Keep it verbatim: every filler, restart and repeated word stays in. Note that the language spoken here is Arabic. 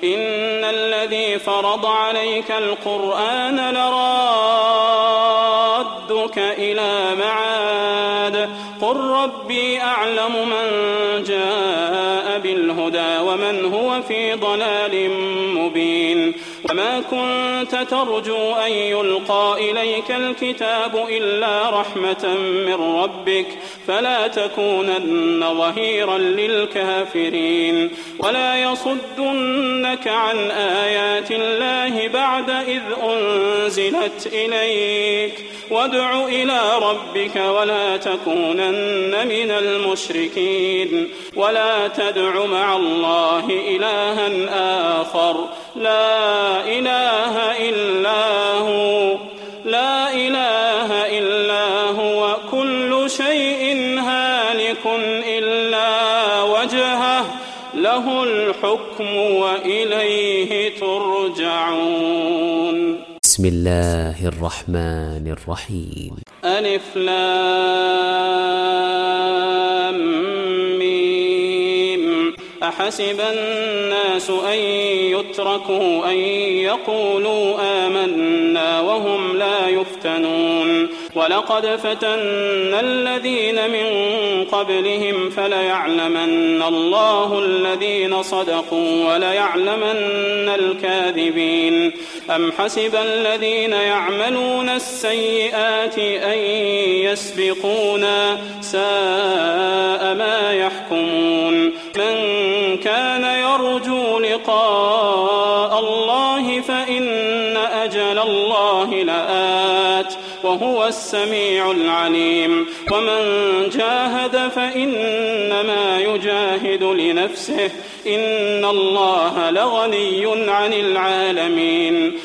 إن الذي فرض عليك القرآن لرادك إلى معاد قل ربي أعلم من جاء بالهدى ومن هو في ضلال مبين وما كنت ترجو أن يلقى إليك الكتاب إلا رحمة من ربك فلا تكونن ظهيرا للكافرين ولا يصدنك عن آيات الله بعد إذ أنزلت إليك وادع إلى ربك ولا تكونن من المشركين ولا تدع مع الله إلها آخر لا إله إلا هو لا إله إلا هو كل شيء هالك إلا وجهه له الحكم وإليه ترجعون. بسم الله الرحمن الرحيم. ألف لام ميم أحسب الناس أن يتركوا أن يقولوا آمنا وهم لا يفتنون ولقد فتنا الذين من قبلهم فليعلمن الله الذين صدقوا وليعلمن الكاذبين أم حسب الذين يعملون السيئات أن يسبقونا ساء ما يحكمون من كان يرجو لقاء الله فإن أجل الله لآت وهو السميع العليم ومن جاهد فإنما يجاهد لنفسه إن الله لغني عن العالمين